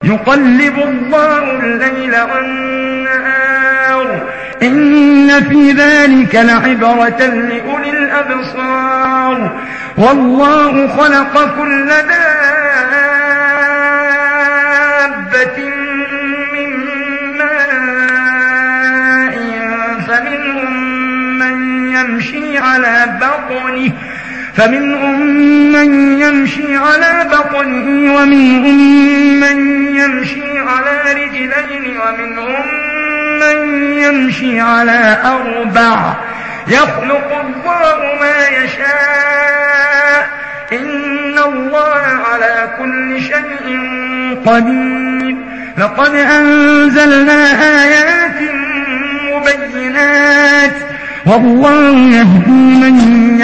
يقلب الله الليل والنهار إن في ذلك لعبرة لأولي الأبصار والله خلق كل دابة من ماء فمنهم من يمشي على بطنه ومنهم من يمشي على رجلين ومنهم من يمشي على أربع يخلق الله ما يشاء إن الله على كل شيء قدير لقد أنزلنا آيات مبينات والله يهدي من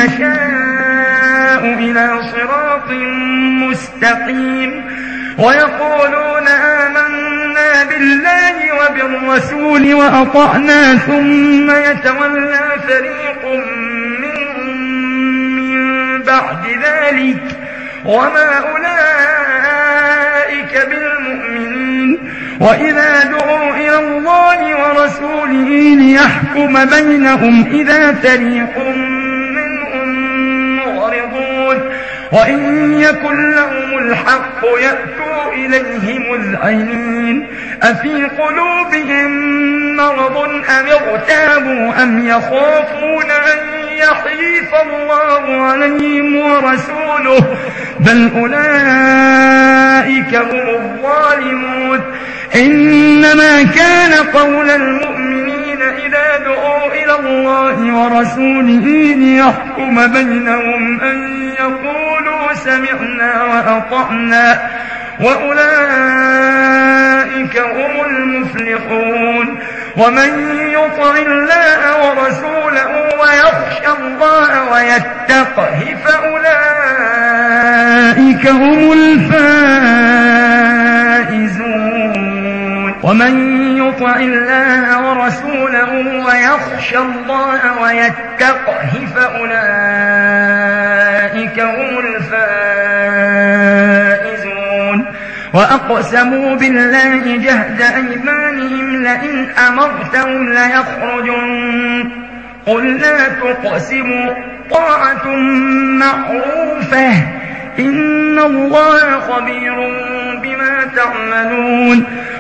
يشاء إلى صراط مستقيم ويقولون آمنا بالله وبالرسول وأطعنا ثم يتولى فريق منهم من بعد ذلك وما أولئك بالمؤمنين وإذا دعوا إلى الله ورسوله ليحكم بينهم إذا فريق منهم معرضون وإن يكن لهم الحق يأتوا إليه مذعنين أفي قلوبهم مرض أم ارتابوا أم يخافون أن يحيف الله عليهم ورسوله بل أولئك هم الظالمون إنما كان قول المؤمنين إذا دعوا إلى الله ورسوله ليحكم بينهم أن يقولوا سمعنا وأطعنا وأولئك هم المفلحون ومن يطع الله ورسوله ويخشى الله ويتقه فأولئك هم الفائزون ومن يطع الله ورسوله ويخشى الله ويتقه فأولئك هم الفائزون وأقسموا بالله جهد أيمانهم لئن أمرتهم ليخرجن قل لا تقسموا طاعة معروفة إن الله خبير بما تعملون